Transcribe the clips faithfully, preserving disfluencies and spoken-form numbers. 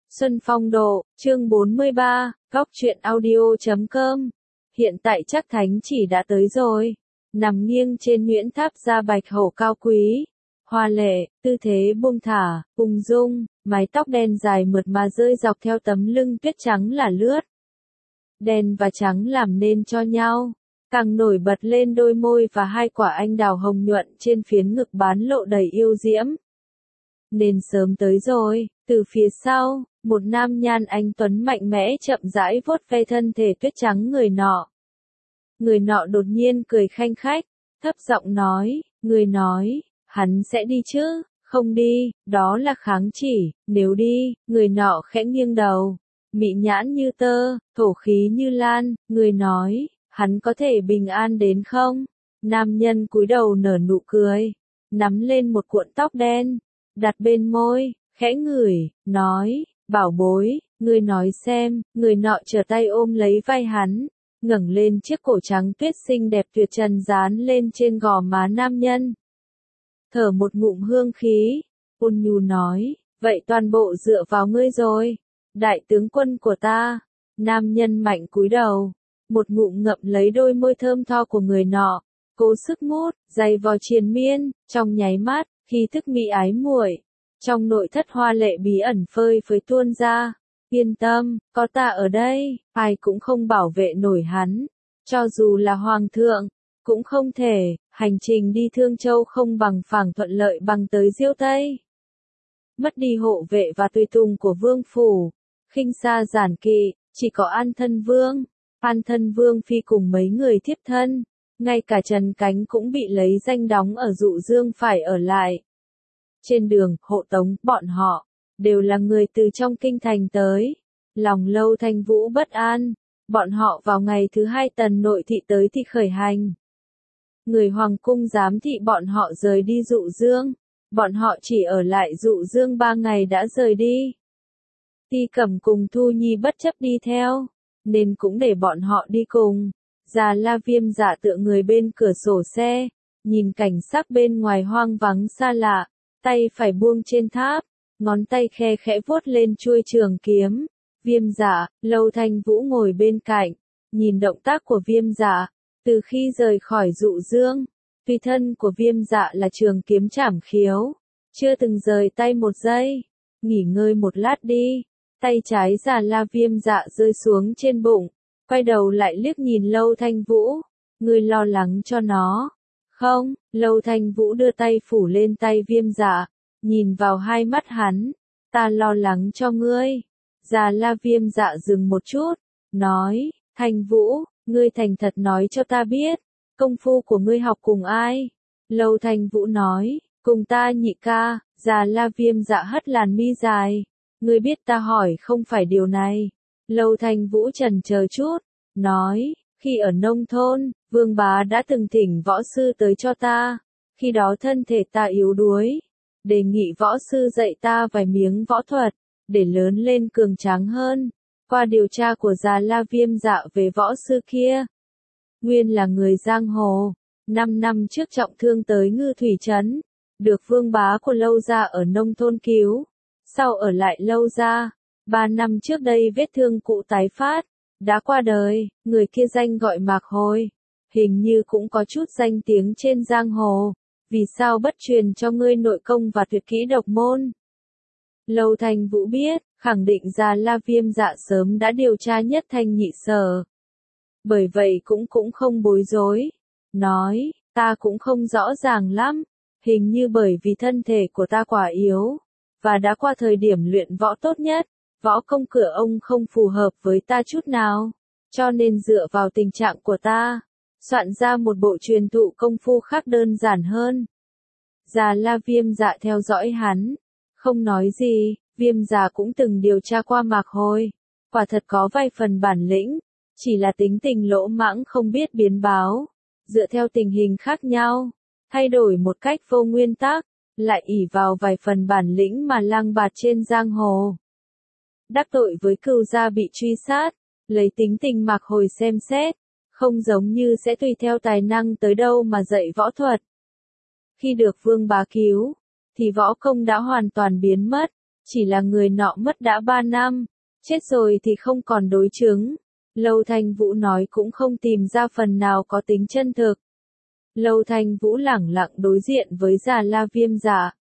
Xuân Phong Độ, chương bốn mươi ba, góc truyện audio chấm com. Hiện tại chắc thánh chỉ đã tới rồi. Nằm nghiêng trên Nguyễn Tháp da bạch hổ cao quý, hoa lệ, tư thế buông thả, ung dung, mái tóc đen dài mượt mà rơi dọc theo tấm lưng tuyết trắng là lướt. Đen và trắng làm nên cho nhau, càng nổi bật lên đôi môi và hai quả anh đào hồng nhuận trên phiến ngực bán lộ đầy yêu diễm. Nên sớm tới rồi, từ phía sau, một nam nhan anh tuấn mạnh mẽ chậm rãi vuốt ve thân thể tuyết trắng người nọ. Người nọ đột nhiên cười khanh khách, thấp giọng nói, người nói, hắn sẽ đi chứ, không đi, đó là kháng chỉ, nếu đi, người nọ khẽ nghiêng đầu, mị nhãn như tơ, thổ khí như lan, người nói, hắn có thể bình an đến không? Nam nhân cúi đầu nở nụ cười, nắm lên một cuộn tóc đen, đặt bên môi, khẽ ngửi, nói, bảo bối, ngươi nói xem, người nọ trở tay ôm lấy vai hắn, ngẩng lên chiếc cổ trắng tuyết xinh đẹp tuyệt trần dán lên trên gò má nam nhân. Thở một ngụm hương khí, ôn nhu nói, vậy toàn bộ dựa vào ngươi rồi, đại tướng quân của ta. Nam nhân mạnh cúi đầu, một ngụm ngậm lấy đôi môi thơm tho của người nọ, cố sức mút, dày vò triền miên, trong nháy mắt, khi thức mỹ ái muội, trong nội thất hoa lệ bí ẩn phơi phới tuôn ra. Yên tâm, có ta ở đây, ai cũng không bảo vệ nổi hắn, cho dù là hoàng thượng, cũng không thể. Hành trình đi Thương Châu không bằng phẳng thuận lợi bằng tới Diêu Tây. Mất đi hộ vệ và tùy tùng của vương phủ, khinh xa giản kỵ, chỉ có An Thân Vương. An Thân Vương phi cùng mấy người thiếp thân, ngay cả Trần Cánh cũng bị lấy danh đóng ở Dụ Dương phải ở lại. Trên đường, hộ tống, bọn họ, đều là người từ trong kinh thành tới. Lòng Lâu Thanh Vũ bất an, bọn họ vào ngày thứ hai tần nội thị tới thì khởi hành. Người hoàng cung giám thị bọn họ rời đi Dụ Dương, bọn họ chỉ ở lại Dụ Dương ba ngày đã rời đi. Ti Cẩm cùng Thu Nhi bất chấp đi theo, nên cũng để bọn họ đi cùng. Già La Viêm Dạ tựa người bên cửa sổ xe, nhìn cảnh sắc bên ngoài hoang vắng xa lạ, tay phải buông trên tháp, ngón tay khe khẽ vuốt lên chuôi trường kiếm. Viêm Dạ, Lâu Thanh Vũ ngồi bên cạnh, nhìn động tác của Viêm Dạ, từ khi rời khỏi Dụ Dương, tùy thân của Viêm Dạ là trường kiếm trảm khiếu, chưa từng rời tay một giây. Nghỉ ngơi một lát đi. Tay trái Già La Viêm Dạ rơi xuống trên bụng, quay đầu lại liếc nhìn Lâu Thanh Vũ, ngươi lo lắng cho nó. Không, Lâu Thanh Vũ đưa tay phủ lên tay Viêm Dạ, nhìn vào hai mắt hắn, ta lo lắng cho ngươi. Già La Viêm Dạ dừng một chút, nói, Thanh Vũ, ngươi thành thật nói cho ta biết, công phu của ngươi học cùng ai? Lâu Thanh Vũ nói, cùng ta nhị ca. Già La Viêm Dạ hất làn mi dài, ngươi biết ta hỏi không phải điều này. Lâu Thanh Vũ chần chờ chút, nói, khi ở nông thôn, Vương bá đã từng thỉnh võ sư tới cho ta, khi đó thân thể ta yếu đuối, đề nghị võ sư dạy ta vài miếng võ thuật, để lớn lên cường tráng hơn. Qua điều tra của Già La Viêm Dạ về võ sư kia, nguyên là người giang hồ, năm năm trước trọng thương tới Ngư Thủy Trấn, được vương bá của Lâu gia ở nông thôn cứu, sau ở lại Lâu gia, ba năm trước đây vết thương cũ tái phát, đã qua đời. Người kia danh gọi Mạc Hồi, hình như cũng có chút danh tiếng trên giang hồ, vì sao bất truyền cho ngươi nội công và tuyệt kỹ độc môn? Lâu Thanh Vũ biết, khẳng định Già La Viêm Dạ sớm đã điều tra nhất thanh nhị sở. Bởi vậy cũng cũng không bối rối, nói, ta cũng không rõ ràng lắm, hình như bởi vì thân thể của ta quá yếu, và đã qua thời điểm luyện võ tốt nhất, võ công cửa ông không phù hợp với ta chút nào, cho nên dựa vào tình trạng của ta, soạn ra một bộ truyền thụ công phu khác đơn giản hơn. Già La Viêm Dạ theo dõi hắn, không nói gì. Viêm Dạ cũng từng điều tra qua Mạc Hồi, quả thật có vài phần bản lĩnh, chỉ là tính tình lỗ mãng không biết biến báo, dựa theo tình hình khác nhau, thay đổi một cách vô nguyên tắc, lại ỷ vào vài phần bản lĩnh mà lang bạt trên giang hồ. Đắc tội với Cửu gia bị truy sát, lấy tính tình Mạc Hồi xem xét, không giống như sẽ tùy theo tài năng tới đâu mà dạy võ thuật. Khi được Vương bá cứu, thì võ công đã hoàn toàn biến mất, Chỉ là người nọ mất đã ba năm, chết rồi thì không còn đối chứng. Lâu Thanh Vũ nói cũng không tìm ra phần nào có tính chân thực. Lâu Thanh Vũ lẳng lặng đối diện với Già La Viêm Dạ.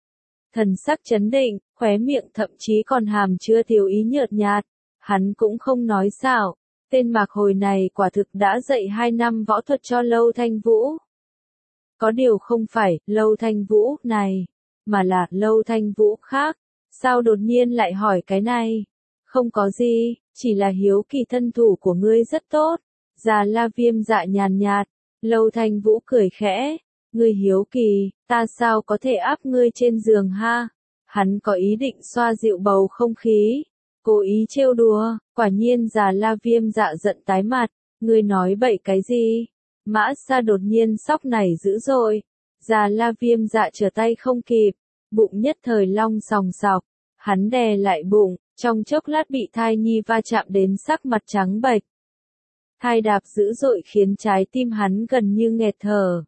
Thần sắc chấn định, khóe miệng thậm chí còn hàm chứa thiếu ý nhợt nhạt. Hắn cũng không nói xạo, tên Mạc Hồi này quả thực đã dạy hai năm võ thuật cho Lâu Thanh Vũ. Có điều không phải Lâu Thanh Vũ này, mà là Lâu Thanh Vũ khác. Sao đột nhiên lại hỏi cái này? Không có gì, chỉ là hiếu kỳ thân thủ của ngươi rất tốt. Già La Viêm Dạ nhàn nhạt, Lâu Thanh Vũ cười khẽ. Ngươi hiếu kỳ, ta sao có thể áp ngươi trên giường ha? Hắn có ý định xoa dịu bầu không khí, cố ý trêu đùa. Quả nhiên Già La Viêm Dạ giận tái mặt. Ngươi nói bậy cái gì? Mã Sa đột nhiên sóc nảy dữ dội. Già La Viêm Dạ trở tay không kịp, bụng nhất thời long sòng sọc. Hắn đè lại bụng, trong chốc lát bị thai nhi va chạm đến sắc mặt trắng bệch. Thai đạp dữ dội khiến trái tim hắn gần như nghẹt thở.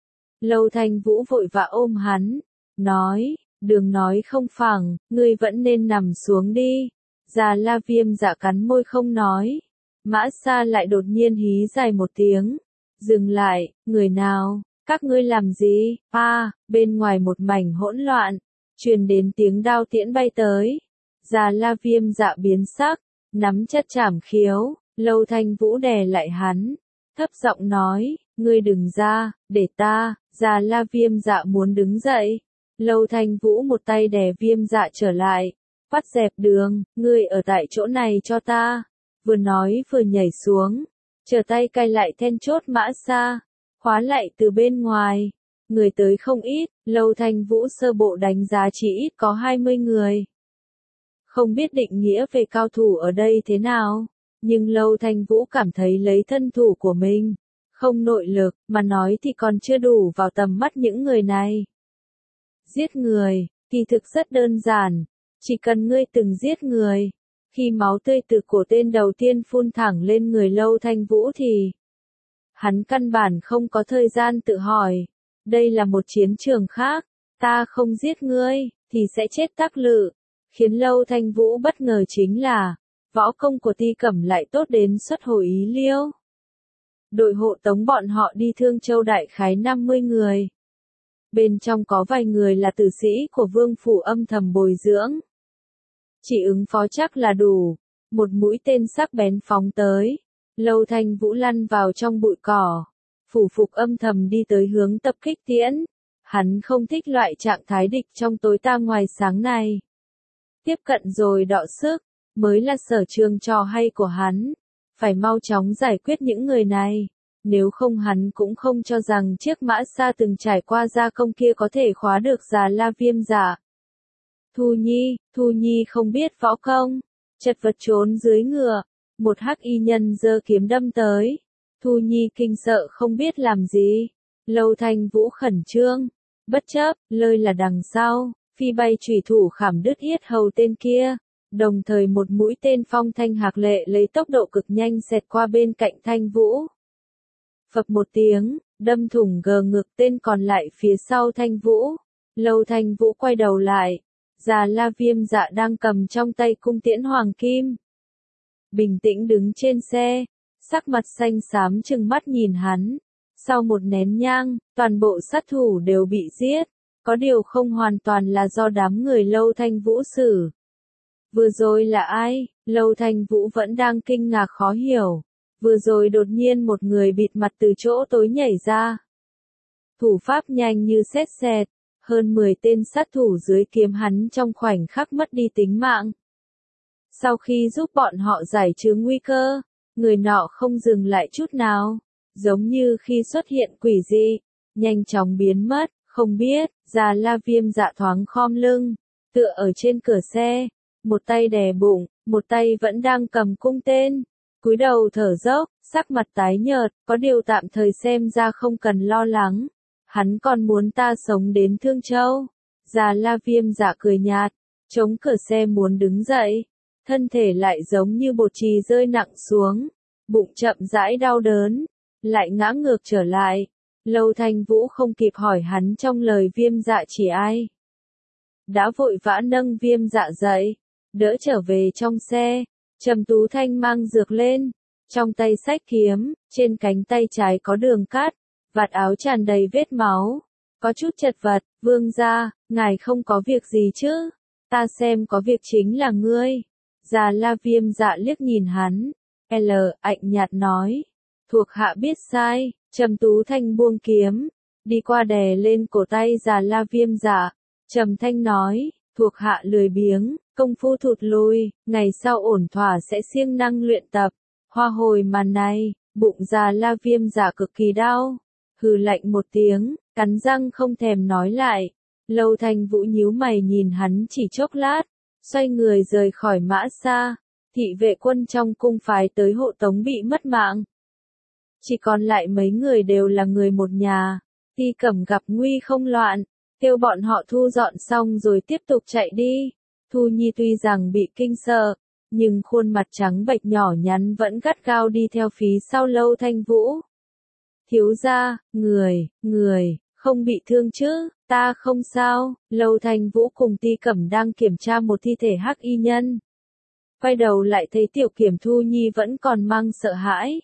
Lâu Thanh Vũ vội vã ôm hắn, nói, đừng nói không phẳng, ngươi vẫn nên nằm xuống đi. Già La Viêm Dạ cắn môi không nói. Mã Sa lại đột nhiên hí dài một tiếng. Dừng lại, người nào, các ngươi làm gì? À, bên ngoài một mảnh hỗn loạn, truyền đến tiếng đao tiễn bay tới. Già La Viêm Dạ biến sắc, nắm chặt trảm khiếu. Lâu Thanh Vũ đè lại hắn, thấp giọng nói, ngươi đừng ra, để ta. Già La Viêm Dạ muốn đứng dậy. Lâu Thanh Vũ một tay đè Viêm Dạ trở lại, vắt dẹp đường, ngươi ở tại chỗ này cho ta. Vừa nói vừa nhảy xuống, trở tay cài lại then chốt Mã Sa, khóa lại từ bên ngoài. Người tới không ít, Lâu Thanh Vũ sơ bộ đánh giá chỉ ít có hai mươi người. Không biết định nghĩa về cao thủ ở đây thế nào, nhưng Lâu Thanh Vũ cảm thấy lấy thân thủ của mình, không nội lực, mà nói thì còn chưa đủ vào tầm mắt những người này. Giết người, kỳ thực rất đơn giản, chỉ cần ngươi từng giết người. Khi máu tươi từ cổ tên đầu tiên phun thẳng lên người Lâu Thanh Vũ thì hắn căn bản không có thời gian tự hỏi, đây là một chiến trường khác, ta không giết ngươi, thì sẽ chết tắc lự. Khiến Lâu Thanh Vũ bất ngờ chính là, võ công của Ti Cẩm lại tốt đến xuất hồi ý liêu. Đội hộ tống bọn họ đi Thương Châu đại khái năm mươi người. Bên trong có vài người là tử sĩ của Vương Phủ âm thầm bồi dưỡng. Chỉ ứng phó chắc là đủ. Một mũi tên sắc bén phóng tới. Lâu Thanh Vũ lăn vào trong bụi cỏ. Phủ Phục âm thầm đi tới hướng tập kích tiễn. Hắn không thích loại trạng thái địch trong tối tăm ngoài sáng này. Tiếp cận rồi đọ sức, mới là sở trường trò hay của hắn. Phải mau chóng giải quyết những người này. Nếu không hắn cũng không cho rằng chiếc Mã Sa từng trải qua gia công kia có thể khóa được Già La Viêm Dạ. Thu Nhi, Thu Nhi không biết võ công, chật vật trốn dưới ngựa, một hắc y nhân giơ kiếm đâm tới. Thu Nhi kinh sợ không biết làm gì. Lâu Thanh Vũ khẩn trương, bất chấp, lơi là đằng sau, phi bay chủy thủ khảm đứt yết hầu tên kia. Đồng thời một mũi tên phong thanh hạc lệ lấy tốc độ cực nhanh xẹt qua bên cạnh Thanh Vũ. Phập một tiếng, đâm thủng gờ ngực tên còn lại phía sau Thanh Vũ. Lâu Thanh Vũ quay đầu lại. Già La Viêm Dạ đang cầm trong tay cung tiễn hoàng kim. Bình tĩnh đứng trên xe, sắc mặt xanh xám trừng mắt nhìn hắn. Sau một nén nhang, toàn bộ sát thủ đều bị giết. Có điều không hoàn toàn là do đám người Lâu Thanh Vũ xử. Vừa rồi là ai? Lâu Thanh Vũ vẫn đang kinh ngạc khó hiểu. Vừa rồi đột nhiên một người bịt mặt từ chỗ tối nhảy ra. Thủ pháp nhanh như sét sẹt, hơn mười tên sát thủ dưới kiếm hắn trong khoảnh khắc mất đi tính mạng. Sau khi giúp bọn họ giải trừ nguy cơ, người nọ không dừng lại chút nào, giống như khi xuất hiện quỷ dị, nhanh chóng biến mất, không biết. Già La Viêm Dạ thoáng khom lưng, tựa ở trên cửa xe, một tay đè bụng, một tay vẫn đang cầm cung tên. Cúi đầu thở dốc, sắc mặt tái nhợt, có điều tạm thời xem ra không cần lo lắng. Hắn còn muốn ta sống đến Thương Châu. Già La Viêm Dạ cười nhạt, chống cửa xe muốn đứng dậy. Thân thể lại giống như bột chì rơi nặng xuống. Bụng chậm rãi đau đớn, lại ngã ngược trở lại. Lâu Thanh Vũ không kịp hỏi hắn trong lời Viêm Dạ chỉ ai. đã vội vã nâng Viêm Dạ dậy, đỡ trở về trong xe. Trầm Tú Thanh mang dược lên, trong tay xách kiếm, trên cánh tay trái có đường cát, vạt áo tràn đầy vết máu, có chút chật vật. Vương gia, ngài không có việc gì chứ? Ta xem có việc chính là ngươi. Già La Viêm Dạ liếc nhìn hắn, L ạnh nhạt nói, thuộc hạ biết sai. Trầm Tú Thanh buông kiếm, đi qua đè lên cổ tay Già La Viêm Dạ, trầm thanh nói, thuộc hạ lười biếng, công phu thụt lùi, ngày sau ổn thỏa sẽ siêng năng luyện tập. Hoa hồi màn này, bụng Già La Viêm Dạ cực kỳ đau, hừ lạnh một tiếng, cắn răng không thèm nói lại. Lâu Thanh Vũ nhíu mày nhìn hắn chỉ chốc lát, xoay người rời khỏi Mã Sa. Thị vệ quân trong cung phái tới hộ tống bị mất mạng, chỉ còn lại mấy người đều là người một nhà. Ti Cẩm gặp nguy không loạn, kêu bọn họ thu dọn xong rồi tiếp tục chạy đi. Thu Nhi tuy rằng bị kinh sợ, nhưng khuôn mặt trắng bệch nhỏ nhắn vẫn gắt gao đi theo phía sau Lâu Thanh Vũ. Thiếu gia, người, người, không bị thương chứ? Ta không sao. Lâu Thanh Vũ cùng Ti Cẩm đang kiểm tra một thi thể hắc y nhân. Quay đầu lại thấy Tiểu Kiểm Thu Nhi vẫn còn mang sợ hãi.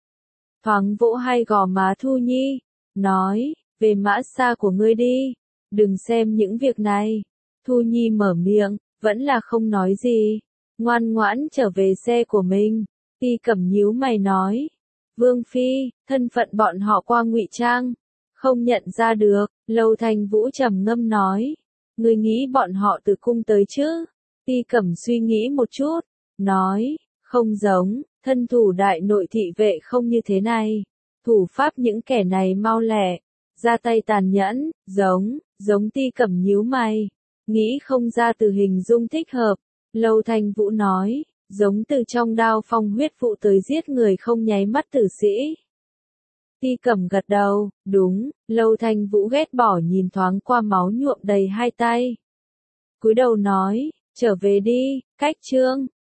Thoáng vỗ hai gò má Thu Nhi, nói, về Mã Sa của ngươi đi, đừng xem những việc này. Thu Nhi mở miệng, vẫn là không nói gì, ngoan ngoãn trở về xe của mình. Ti Cẩm nhíu mày nói, Vương Phi, thân phận bọn họ qua ngụy trang, không nhận ra được. Lâu Thanh Vũ trầm ngâm nói, ngươi nghĩ bọn họ từ cung tới chứ? Ti Cẩm suy nghĩ một chút, nói, không giống, thân thủ đại nội thị vệ không như thế này. Thủ pháp những kẻ này mau lẹ, ra tay tàn nhẫn, giống, giống. Ti Cẩm nhíu mày, nghĩ không ra từ hình dung thích hợp. Lâu Thanh Vũ nói, giống từ trong Đao Phong huyết vụ tới giết người không nháy mắt tử sĩ. Ti Cẩm gật đầu, đúng. Lâu Thanh Vũ ghét bỏ nhìn thoáng qua máu nhuộm đầy hai tay, cúi đầu nói, trở về đi. Cách chương